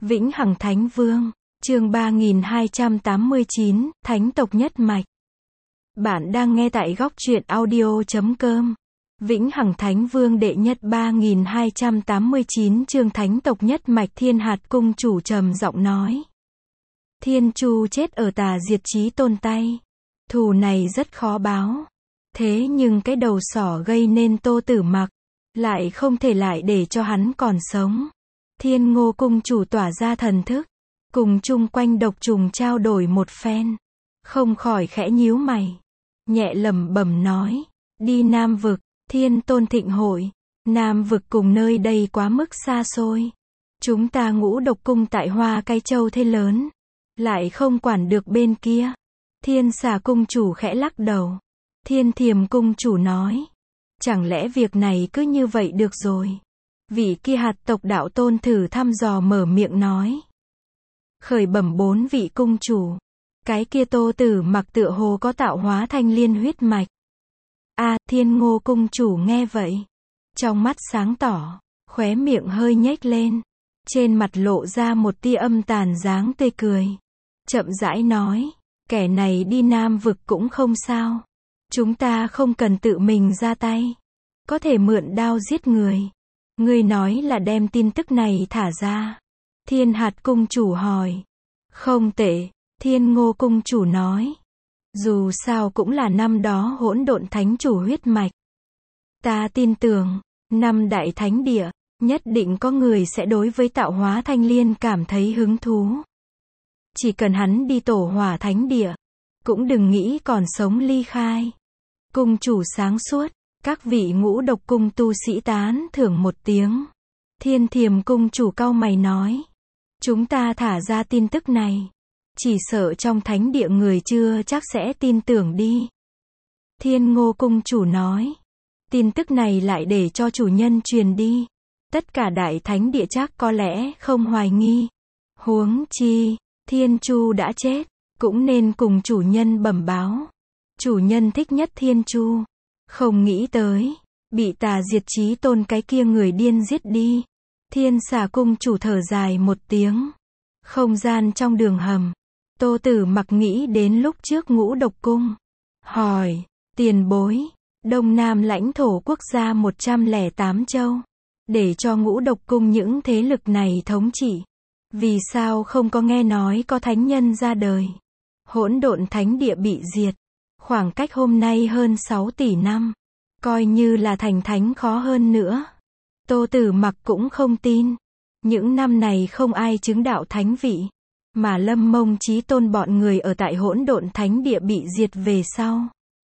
Vĩnh Hằng Thánh Vương, chương 3289, Thánh tộc nhất mạch. Bạn đang nghe tại góc truyện audio.com. Vĩnh Hằng Thánh Vương đệ nhất 3289 chương Thánh tộc nhất mạch. Thiên Hạt cung chủ trầm giọng nói. Thiên Chu chết ở Tà Diệt Chí Tôn tay. Thù này rất khó báo. Thế nhưng cái đầu sỏ gây nên Tô Tử Mặc, lại không thể lại để cho hắn còn sống. Thiên Ngô cung chủ tỏa ra thần thức, cùng chung quanh độc trùng trao đổi một phen, không khỏi khẽ nhíu mày, nhẹ lẩm bẩm nói, đi Nam vực, Thiên Tôn thịnh hội, Nam vực cùng nơi đây quá mức xa xôi. Chúng ta Ngũ Độc cung tại Hoa Cái Châu thế lớn, lại không quản được bên kia. Thiên Xà cung chủ khẽ lắc đầu. Thiên Thiềm cung chủ nói, chẳng lẽ việc này cứ như vậy được rồi? Vị kia hạt tộc đạo tôn thử thăm dò mở miệng nói. Khởi bẩm 4 vị cung chủ, cái kia Tô Tử Mặc tựa hồ có tạo hóa thanh liên huyết mạch. Thiên Ngô cung chủ nghe vậy, trong mắt sáng tỏ, khóe miệng hơi nhếch lên, trên mặt lộ ra một tia âm tàn dáng tươi cười, chậm rãi nói, kẻ này đi Nam vực cũng không sao, chúng ta không cần tự mình ra tay, có thể mượn đao giết người. Ngươi nói là đem tin tức này thả ra. Thiên Hạt cung chủ hỏi. Không tệ, Thiên Ngô cung chủ nói. Dù sao cũng là năm đó hỗn độn thánh chủ huyết mạch. Ta tin tưởng, 5 đại thánh địa, nhất định có người sẽ đối với tạo hóa thanh liên cảm thấy hứng thú. Chỉ cần hắn đi tổ hỏa thánh địa, cũng đừng nghĩ còn sống ly khai. Cung chủ sáng suốt. Các vị Ngũ Độc cung tu sĩ tán thưởng một tiếng. Thiên Thiềm cung chủ cau mày nói. Chúng ta thả ra tin tức này, chỉ sợ trong thánh địa người chưa chắc sẽ tin tưởng đi. Thiên Ngô cung chủ nói. Tin tức này lại để cho chủ nhân truyền đi, tất cả đại thánh địa chắc có lẽ không hoài nghi. Huống chi, Thiên Chu đã chết, cũng nên cùng chủ nhân bẩm báo. Chủ nhân thích nhất Thiên Chu. Không nghĩ tới, bị Tà Diệt Chí Tôn cái kia người điên giết đi. Thiên Xà cung chủ thở dài một tiếng. Không gian trong đường hầm, Tô Tử Mặc nghĩ đến lúc trước Ngũ Độc cung. Hỏi, tiền bối, Đông Nam lãnh thổ quốc gia 108 châu, để cho Ngũ Độc cung những thế lực này thống trị. Vì sao không có nghe nói có thánh nhân ra đời? Hỗn độn thánh địa bị diệt. Khoảng cách hôm nay hơn 6 tỷ năm, coi như là thành thánh khó hơn nữa. Tô Tử Mặc cũng không tin. Những năm này không ai chứng đạo thánh vị, mà Lâm Mông Chí Tôn bọn người ở tại hỗn độn thánh địa bị diệt về sau,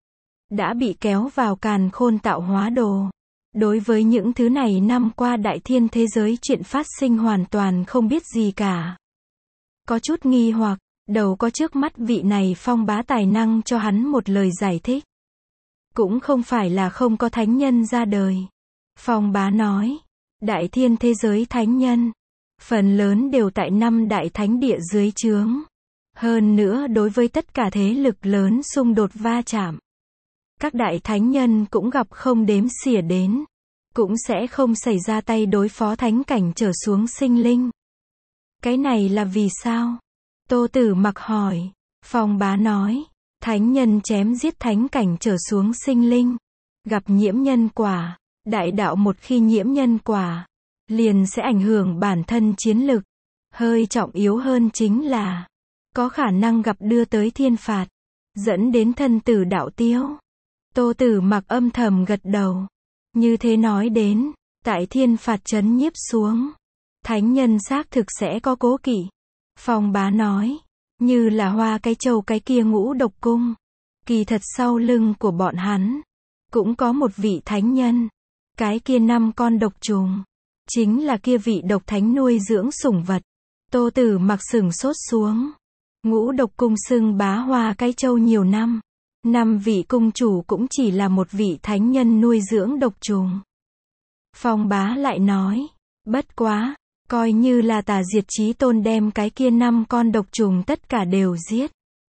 đã bị kéo vào càn khôn tạo hóa đồ. Đối với những thứ này năm qua đại thiên thế giới chuyện phát sinh hoàn toàn không biết gì cả. Có chút nghi hoặc. Đầu có trước mắt vị này phong bá tài năng cho hắn một lời giải thích. Cũng không phải là không có thánh nhân ra đời. Phong bá nói, đại thiên thế giới thánh nhân, phần lớn đều tại 5 đại thánh địa dưới trướng. Hơn nữa đối với tất cả thế lực lớn xung đột va chạm, các đại thánh nhân cũng gặp không đếm xỉa đến, cũng sẽ không xảy ra tay đối phó thánh cảnh trở xuống sinh linh. Cái này là vì sao? Tô Tử Mặc hỏi. Phong bá nói, thánh nhân chém giết thánh cảnh trở xuống sinh linh, gặp nhiễm nhân quả, đại đạo một khi nhiễm nhân quả, liền sẽ ảnh hưởng bản thân chiến lực. Hơi trọng yếu hơn chính là, có khả năng gặp đưa tới thiên phạt, dẫn đến thân tử đạo tiêu. Tô Tử Mặc âm thầm gật đầu. Như thế nói đến, tại thiên phạt trấn nhiếp xuống, thánh nhân xác thực sẽ có cố kỵ. Phong bá nói, như là Hoa Cái Châu cái kia Ngũ Độc cung, kỳ thật sau lưng của bọn hắn, cũng có một vị thánh nhân. Cái kia 5 con độc trùng, chính là kia vị độc thánh nuôi dưỡng sủng vật. Tô Tử Mặc sửng sốt xuống. Ngũ Độc cung xưng bá Hoa Cái Châu nhiều năm, 5 vị cung chủ cũng chỉ là một vị thánh nhân nuôi dưỡng độc trùng. Phong bá lại nói, bất quá, coi như là Tà Diệt Chí Tôn đem cái kia 5 con độc trùng tất cả đều giết,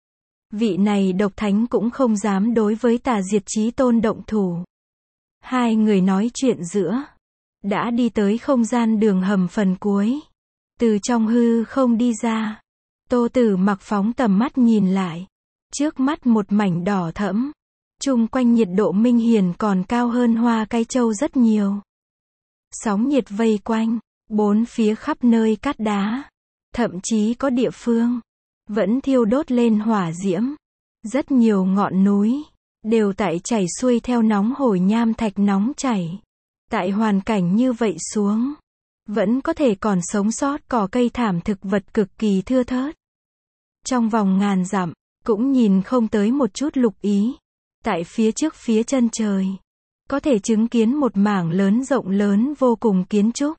vị này độc thánh cũng không dám đối với Tà Diệt Chí Tôn động thủ. Hai người nói chuyện giữa, đã đi tới không gian đường hầm phần cuối. từ trong hư không đi ra. Tô Tử Mặc phóng tầm mắt nhìn lại. Trước mắt một mảnh đỏ thẫm. Chung quanh nhiệt độ minh hiển còn cao hơn Hoa Cái Châu rất nhiều. Sóng nhiệt vây quanh, bốn phía khắp nơi cát đá. Thậm chí có địa phương vẫn thiêu đốt lên hỏa diễm. Rất nhiều ngọn núi đều tại chảy xuôi theo nóng hổi nham thạch nóng chảy. Tại hoàn cảnh như vậy xuống, vẫn có thể còn sống sót cỏ cây thảm thực vật cực kỳ thưa thớt. Trong vòng ngàn dặm, cũng nhìn không tới một chút lục ý. Tại phía trước phía chân trời, có thể chứng kiến một mảng lớn rộng lớn vô cùng kiến trúc.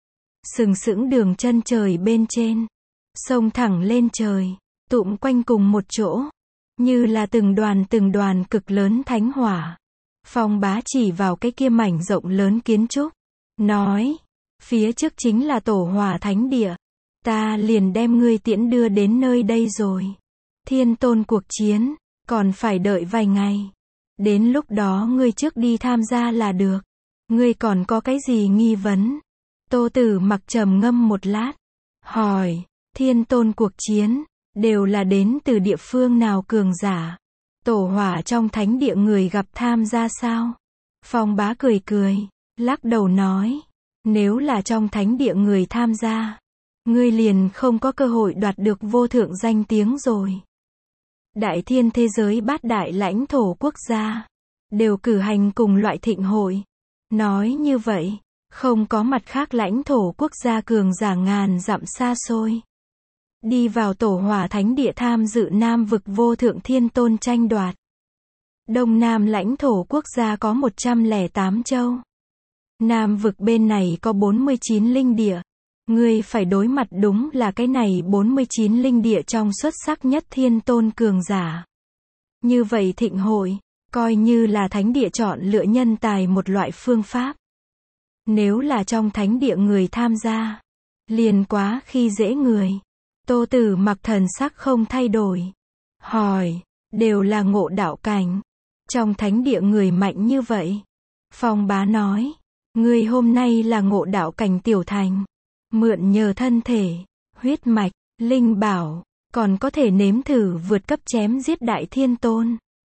Sừng sững đường chân trời bên trên, sông thẳng lên trời, tụm quanh cùng một chỗ, như là từng đoàn cực lớn thánh hỏa. Phong Bá chỉ vào cái kia mảnh rộng lớn kiến trúc, nói, phía trước chính là Tổ Hỏa Thánh Địa, ta liền đem ngươi tiễn đưa đến nơi đây rồi. Thiên Tôn cuộc chiến, còn phải đợi vài ngày. Đến lúc đó ngươi trước đi tham gia là được. Ngươi còn có cái gì nghi vấn? Tô Tử Mặc trầm ngâm một lát, hỏi, Thiên Tôn cuộc chiến, đều là đến từ địa phương nào cường giả? Tổ hỏa trong thánh địa người gặp tham gia sao? Phong Bá cười cười, lắc đầu nói, nếu là trong thánh địa người tham gia, ngươi liền không có cơ hội đoạt được vô thượng danh tiếng rồi. Đại thiên thế giới bát đại lãnh thổ quốc gia, đều cử hành cùng loại thịnh hội. Nói như vậy, không có mặt khác lãnh thổ quốc gia cường giả ngàn dặm xa xôi đi vào Tổ Hỏa Thánh Địa tham dự Nam vực vô thượng thiên tôn tranh đoạt. Đông Nam lãnh thổ quốc gia có 108 châu. Nam vực bên này có 49 linh địa. Ngươi phải đối mặt đúng là cái này 49 linh địa trong xuất sắc nhất thiên tôn cường giả. Như vậy thịnh hội, coi như là thánh địa chọn lựa nhân tài một loại phương pháp. Nếu là trong thánh địa người tham gia, liền quá khi dễ người. Tô Tử Mặc thần sắc không thay đổi. Hỏi, đều là ngộ đạo cảnh. Trong thánh địa người mạnh như vậy. Phong Bá nói, ngươi hôm nay là ngộ đạo cảnh tiểu thành. Mượn nhờ thân thể, huyết mạch, linh bảo, còn có thể nếm thử vượt cấp chém giết đại thiên tôn.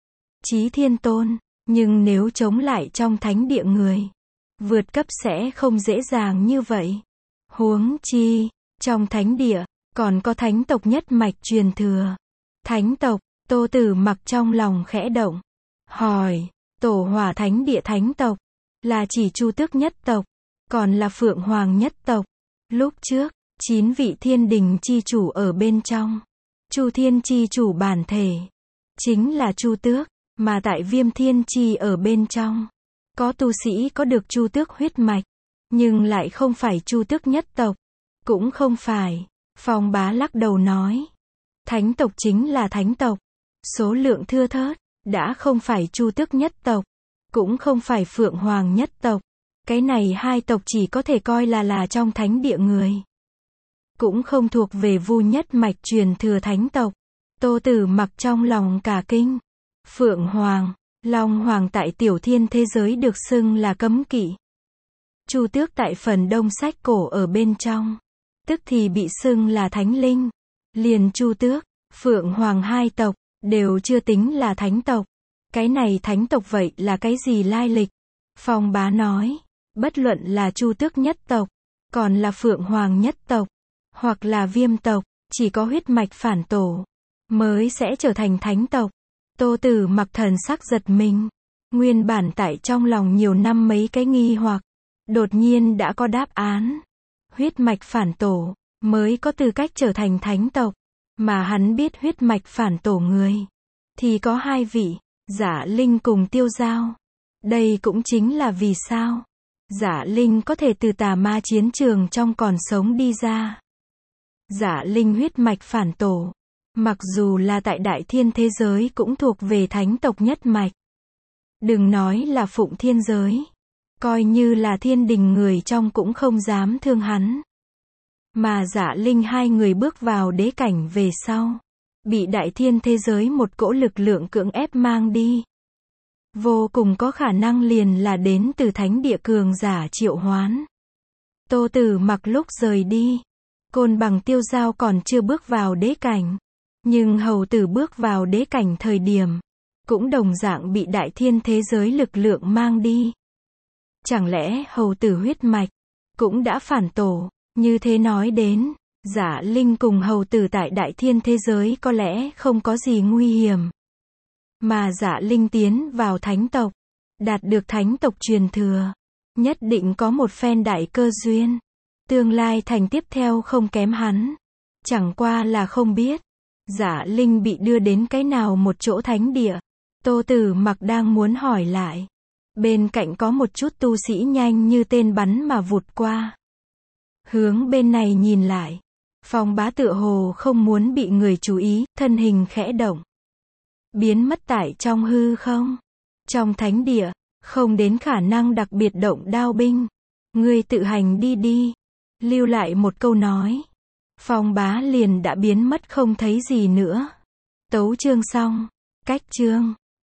Chí thiên tôn, nhưng nếu chống lại trong thánh địa người, vượt cấp sẽ không dễ dàng như vậy. Huống chi, trong thánh địa, còn có thánh tộc nhất mạch truyền thừa. Thánh tộc, Tô Tử Mặc trong lòng khẽ động. Hỏi, Tổ Hỏa Thánh Địa thánh tộc, là chỉ Chu Tước nhất tộc, còn là Phượng Hoàng nhất tộc. Lúc trước, 9 vị thiên đình chi chủ ở bên trong. Chu Thiên chi chủ bản thể, chính là Chu Tước, mà tại Viêm Thiên chi ở bên trong. Có tu sĩ có được Chu Tước huyết mạch, nhưng lại không phải Chu Tước nhất tộc. Cũng không phải. Phong Bá lắc đầu nói. Thánh tộc chính là thánh tộc. Số lượng thưa thớt, đã không phải Chu Tước nhất tộc, cũng không phải Phượng Hoàng nhất tộc. Cái này hai tộc chỉ có thể coi là trong thánh địa người. Cũng không thuộc về Vu nhất mạch truyền thừa thánh tộc. Tô Tử Mặc trong lòng cả kinh. Phượng Hoàng, Long Hoàng tại tiểu thiên thế giới được xưng là cấm kỵ. Chu Tước tại phần đông sách cổ ở bên trong, tức thì bị xưng là thánh linh. Liền Chu Tước, Phượng Hoàng hai tộc, đều chưa tính là thánh tộc. Cái này thánh tộc vậy là cái gì lai lịch? Phong Bá nói, bất luận là Chu Tước nhất tộc, còn là Phượng Hoàng nhất tộc, hoặc là Viêm tộc, chỉ có huyết mạch phản tổ, mới sẽ trở thành thánh tộc. Tô Tử Mặc thần sắc giật mình. Nguyên bản tại trong lòng nhiều năm mấy cái nghi hoặc, đột nhiên đã có đáp án. Huyết mạch phản tổ, mới có tư cách trở thành thánh tộc. Mà hắn biết huyết mạch phản tổ người, thì có hai vị, Giả Linh cùng Tiêu Giao. Đây cũng chính là vì sao Giả Linh có thể từ tà ma chiến trường trong còn sống đi ra. Giả Linh huyết mạch phản tổ, mặc dù là tại đại thiên thế giới cũng thuộc về thánh tộc nhất mạch. Đừng nói là phụng thiên giới, coi như là thiên đình người trong cũng không dám thương hắn. Mà Giả Linh hai người bước vào đế cảnh về sau, bị đại thiên thế giới một cỗ lực lượng cưỡng ép mang đi. Vô cùng có khả năng liền là đến từ thánh địa cường giả triệu hoán. Tô Tử Mặc lúc rời đi, Côn Bằng tiêu dao còn chưa bước vào đế cảnh. Nhưng hầu tử bước vào đế cảnh thời điểm, cũng đồng dạng bị đại thiên thế giới lực lượng mang đi. Chẳng lẽ hầu tử huyết mạch cũng đã phản tổ? Như thế nói đến, Giả Linh cùng hầu tử tại đại thiên thế giới có lẽ không có gì nguy hiểm. Mà Giả Linh tiến vào thánh tộc, đạt được thánh tộc truyền thừa, nhất định có một phen đại cơ duyên. Tương lai thành tiếp theo không kém hắn. Chẳng qua là không biết, Giả Linh bị đưa đến cái nào một chỗ thánh địa. Tô Tử Mặc đang muốn hỏi lại. Bên cạnh có một chút tu sĩ nhanh như tên bắn mà vụt qua. Hướng bên này nhìn lại. Phong Bá tựa hồ không muốn bị người chú ý, thân hình khẽ động. Biến mất tại trong hư không. Trong thánh địa, không đến khả năng đặc biệt động đao binh. Ngươi tự hành đi đi. Lưu lại một câu nói. Phong Bá liền đã biến mất không thấy gì nữa. Tấu chương xong. Cách chương.